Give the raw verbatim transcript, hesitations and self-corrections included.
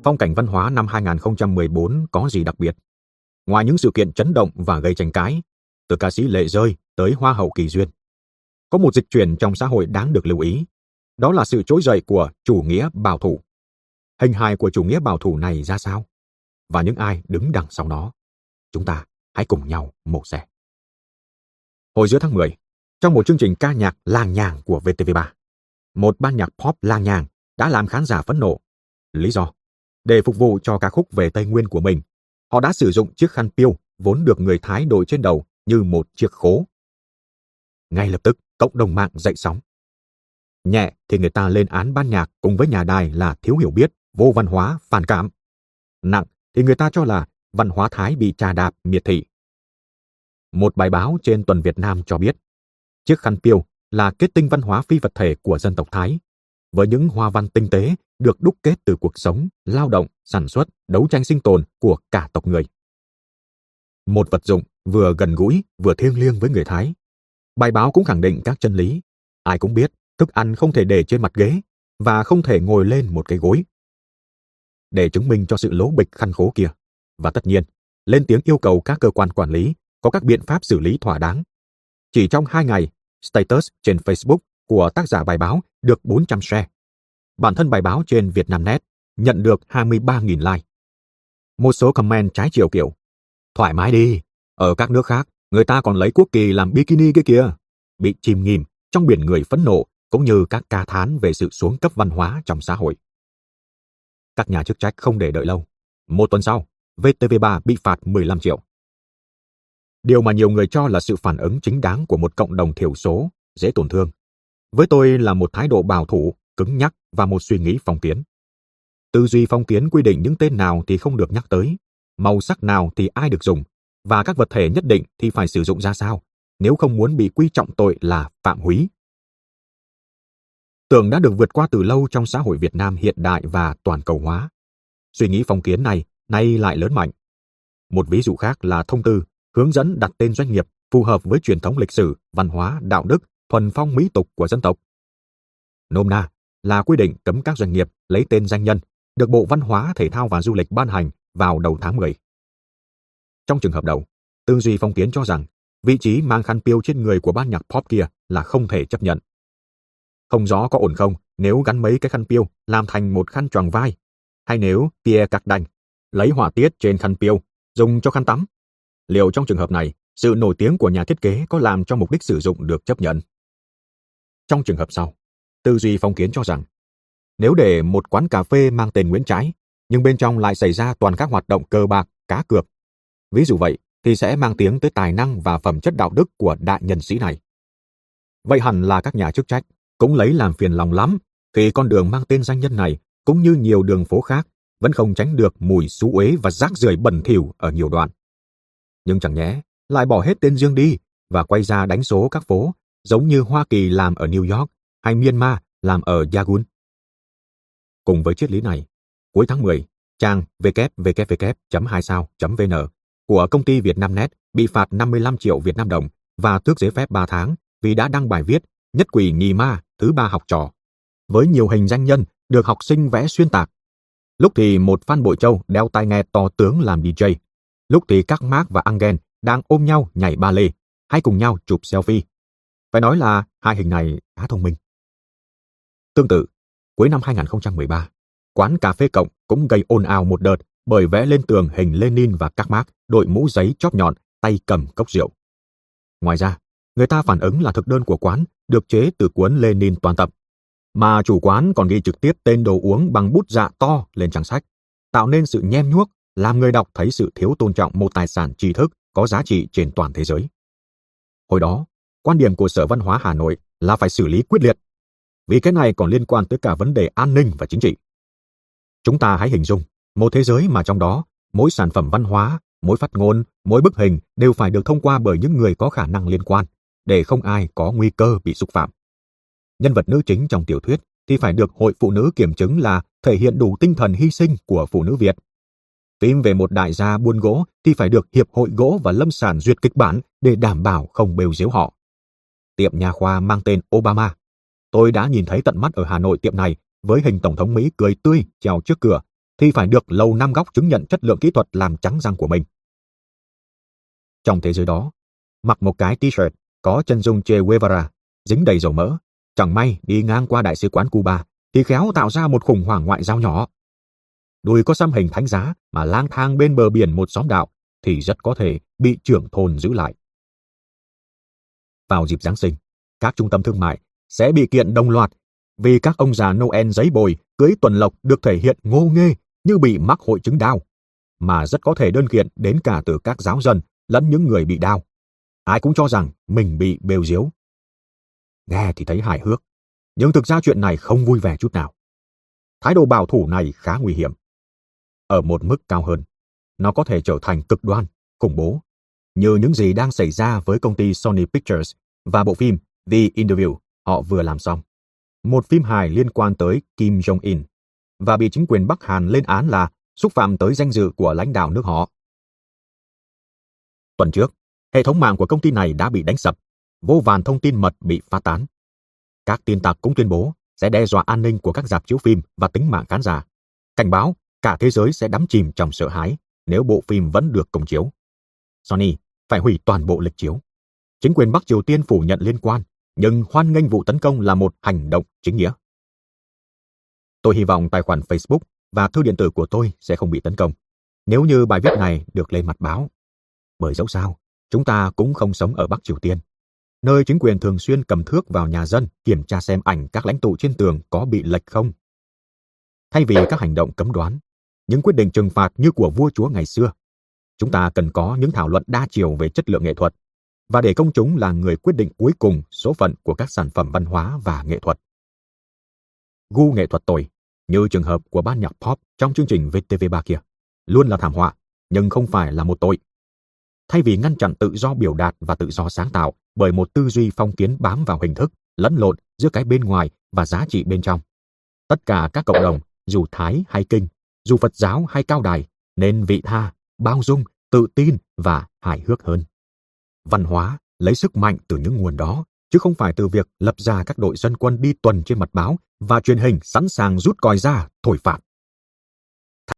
Phong cảnh văn hóa năm hai không một bốn có gì đặc biệt? Ngoài những sự kiện chấn động và gây tranh cãi, từ ca sĩ Lệ Rơi tới Hoa hậu Kỳ Duyên, có một dịch chuyển trong xã hội đáng được lưu ý. Đó là sự trỗi dậy của chủ nghĩa bảo thủ. Hình hài của chủ nghĩa bảo thủ này ra sao? Và những ai đứng đằng sau nó? Chúng ta hãy cùng nhau mổ xẻ. Hồi giữa tháng mười, trong một chương trình ca nhạc làng nhàng của vê tê vê ba, một ban nhạc pop làng nhàng đã làm khán giả phẫn nộ. Lý do? Để phục vụ cho ca khúc về Tây Nguyên của mình, họ đã sử dụng chiếc khăn piêu vốn được người Thái đội trên đầu như một chiếc khố. Ngay lập tức, cộng đồng mạng dậy sóng. Nhẹ thì người ta lên án ban nhạc cùng với nhà đài là thiếu hiểu biết, vô văn hóa, phản cảm. Nặng thì người ta cho là văn hóa Thái bị trà đạp, miệt thị. Một bài báo trên Tuần Việt Nam cho biết, chiếc khăn piêu là kết tinh văn hóa phi vật thể của dân tộc Thái, với những hoa văn tinh tế được đúc kết từ cuộc sống, lao động, sản xuất, đấu tranh sinh tồn của cả tộc người. Một vật dụng vừa gần gũi, vừa thiêng liêng với người Thái. Bài báo cũng khẳng định các chân lý. Ai cũng biết, thức ăn không thể để trên mặt ghế và không thể ngồi lên một cái gối. Để chứng minh cho sự lố bịch khăn khố kia, và tất nhiên, lên tiếng yêu cầu các cơ quan quản lý có các biện pháp xử lý thỏa đáng. Chỉ trong hai ngày, status trên Facebook của tác giả bài báo được bốn trăm share. Bản thân bài báo trên Vietnamnet nhận được hai mươi ba nghìn like. Một số comment trái chiều kiểu: thoải mái đi, ở các nước khác, người ta còn lấy quốc kỳ làm bikini kia kìa, bị chìm nghỉm trong biển người phẫn nộ cũng như các ca thán về sự xuống cấp văn hóa trong xã hội. Các nhà chức trách không để đợi lâu. Một tuần sau, vê tê vê ba bị phạt mười lăm triệu. Điều mà nhiều người cho là sự phản ứng chính đáng của một cộng đồng thiểu số, dễ tổn thương, với tôi là một thái độ bảo thủ, cứng nhắc và một suy nghĩ phong kiến. Tư duy phong kiến quy định những tên nào thì không được nhắc tới, màu sắc nào thì ai được dùng, và các vật thể nhất định thì phải sử dụng ra sao, nếu không muốn bị quy trọng tội là phạm húy. Tưởng đã được vượt qua từ lâu trong xã hội Việt Nam hiện đại và toàn cầu hóa. Suy nghĩ phong kiến này nay lại lớn mạnh. Một ví dụ khác là thông tư hướng dẫn đặt tên doanh nghiệp phù hợp với truyền thống lịch sử, văn hóa, đạo đức, thuần phong mỹ tục của dân tộc. Nôm na là quy định cấm các doanh nghiệp lấy tên danh nhân được Bộ Văn hóa, Thể thao và Du lịch ban hành vào đầu tháng mười. Trong trường hợp đầu, tư duy phong kiến cho rằng vị trí mang khăn piêu trên người của ban nhạc pop kia là không thể chấp nhận. Không rõ có ổn không nếu gắn mấy cái khăn piêu làm thành một khăn choàng vai, hay nếu Pierre Cardin lấy họa tiết trên khăn piêu dùng cho khăn tắm. Liệu trong trường hợp này, sự nổi tiếng của nhà thiết kế có làm cho mục đích sử dụng được chấp nhận? Trong trường hợp sau, tư duy phong kiến cho rằng nếu để một quán cà phê mang tên Nguyễn Trãi, nhưng bên trong lại xảy ra toàn các hoạt động cờ bạc, cá cược, ví dụ vậy thì sẽ mang tiếng tới tài năng và phẩm chất đạo đức của đại nhân sĩ này. Vậy hẳn là các nhà chức trách cũng lấy làm phiền lòng lắm khi con đường mang tên danh nhân này cũng như nhiều đường phố khác vẫn không tránh được mùi xú uế và rác rưởi bẩn thỉu ở nhiều đoạn. Nhưng chẳng nhẽ lại bỏ hết tên riêng đi và quay ra đánh số các phố giống như Hoa Kỳ làm ở New York hay Myanmar làm ở Yangon. Cùng với triết lý này, cuối tháng mười, trang w w w chấm hai sao chấm v n của công ty Vietnamnet bị phạt năm mươi lăm triệu Việt Nam đồng và tước giấy phép ba tháng vì đã đăng bài viết Nhất quỷ nhì ma thứ ba học trò, với nhiều hình danh nhân được học sinh vẽ xuyên tạc. Lúc thì một Phan Bội Châu đeo tai nghe to tướng làm đi giây, lúc thì các Mark và Engel đang ôm nhau nhảy ba lê, hay cùng nhau chụp selfie. Phải nói là hai hình này khá thông minh. Tương tự, cuối năm hai không một ba, quán cà phê Cộng cũng gây ồn ào một đợt bởi vẽ lên tường hình Lenin và các Mark đội mũ giấy chóp nhọn, tay cầm cốc rượu. Ngoài ra, người ta phản ứng là thực đơn của quán được chế từ cuốn Lenin toàn tập, mà chủ quán còn ghi trực tiếp tên đồ uống bằng bút dạ to lên trang sách, tạo nên sự nhem nhuốc, làm người đọc thấy sự thiếu tôn trọng một tài sản tri thức có giá trị trên toàn thế giới. Hồi đó, quan điểm của Sở Văn hóa Hà Nội là phải xử lý quyết liệt, vì cái này còn liên quan tới cả vấn đề an ninh và chính trị. Chúng ta hãy hình dung một thế giới mà trong đó mỗi sản phẩm văn hóa, mỗi phát ngôn, mỗi bức hình đều phải được thông qua bởi những người có khả năng liên quan, để không ai có nguy cơ bị xúc phạm. Nhân vật nữ chính trong tiểu thuyết thì phải được Hội Phụ nữ kiểm chứng là thể hiện đủ tinh thần hy sinh của phụ nữ Việt. Phim về một đại gia buôn gỗ thì phải được Hiệp hội Gỗ và Lâm sản duyệt kịch bản để đảm bảo không bêu giếu họ. Tiệm nha khoa mang tên Obama. Tôi đã nhìn thấy tận mắt ở Hà Nội tiệm này với hình Tổng thống Mỹ cười tươi treo trước cửa, thì phải được Lầu Năm Góc chứng nhận chất lượng kỹ thuật làm trắng răng của mình. Trong thế giới đó, mặc một cái t-shirt có chân dung Che Guevara dính đầy dầu mỡ, chẳng may đi ngang qua đại sứ quán Cuba thì khéo tạo ra một khủng hoảng ngoại giao nhỏ. Đùi có xăm hình thánh giá mà lang thang bên bờ biển một xóm đạo thì rất có thể bị trưởng thôn giữ lại. Vào dịp Giáng sinh, các trung tâm thương mại sẽ bị kiện đồng loạt vì các ông già Noel giấy bồi cưới tuần lộc được thể hiện ngô nghê như bị mắc hội chứng đau, mà rất có thể đơn kiện đến cả từ các giáo dân lẫn những người bị đau. Ai cũng cho rằng mình bị bêu diếu. Nghe thì thấy hài hước, nhưng thực ra chuyện này không vui vẻ chút nào. Thái độ bảo thủ này khá nguy hiểm. Ở một mức cao hơn, nó có thể trở thành cực đoan, khủng bố, như những gì đang xảy ra với công ty Sony Pictures và bộ phim The Interview họ vừa làm xong. Một phim hài liên quan tới Kim Jong-un và bị chính quyền Bắc Hàn lên án là xúc phạm tới danh dự của lãnh đạo nước họ. Tuần trước, hệ thống mạng của công ty này đã bị đánh sập, vô vàn thông tin mật bị phát tán. Các tin tặc cũng tuyên bố sẽ đe dọa an ninh của các rạp chiếu phim và tính mạng khán giả, cảnh báo cả thế giới sẽ đắm chìm trong sợ hãi nếu bộ phim vẫn được công chiếu. Sony phải hủy toàn bộ lịch chiếu. Chính quyền Bắc Triều Tiên phủ nhận liên quan, nhưng hoan nghênh vụ tấn công là một hành động chính nghĩa. Tôi hy vọng tài khoản Facebook và thư điện tử của tôi sẽ không bị tấn công nếu như bài viết này được lên mặt báo. Bởi dẫu sao, chúng ta cũng không sống ở Bắc Triều Tiên, nơi chính quyền thường xuyên cầm thước vào nhà dân kiểm tra xem ảnh các lãnh tụ trên tường có bị lệch không. Thay vì các hành động cấm đoán, những quyết định trừng phạt như của vua chúa ngày xưa, chúng ta cần có những thảo luận đa chiều về chất lượng nghệ thuật, và để công chúng là người quyết định cuối cùng số phận của các sản phẩm văn hóa và nghệ thuật. Gu nghệ thuật tồi, như trường hợp của ban nhạc pop trong chương trình vê tê vê ba kia, luôn là thảm họa, nhưng không phải là một tội. Thay vì ngăn chặn tự do biểu đạt và tự do sáng tạo bởi một tư duy phong kiến bám vào hình thức, lẫn lộn giữa cái bên ngoài và giá trị bên trong, tất cả các cộng đồng, dù Thái hay Kinh, dù Phật giáo hay Cao Đài, nên vị tha, bao dung, tự tin và hài hước hơn. Văn hóa lấy sức mạnh từ những nguồn đó, chứ không phải từ việc lập ra các đội dân quân đi tuần trên mặt báo và truyền hình sẵn sàng rút còi ra thổi phạt.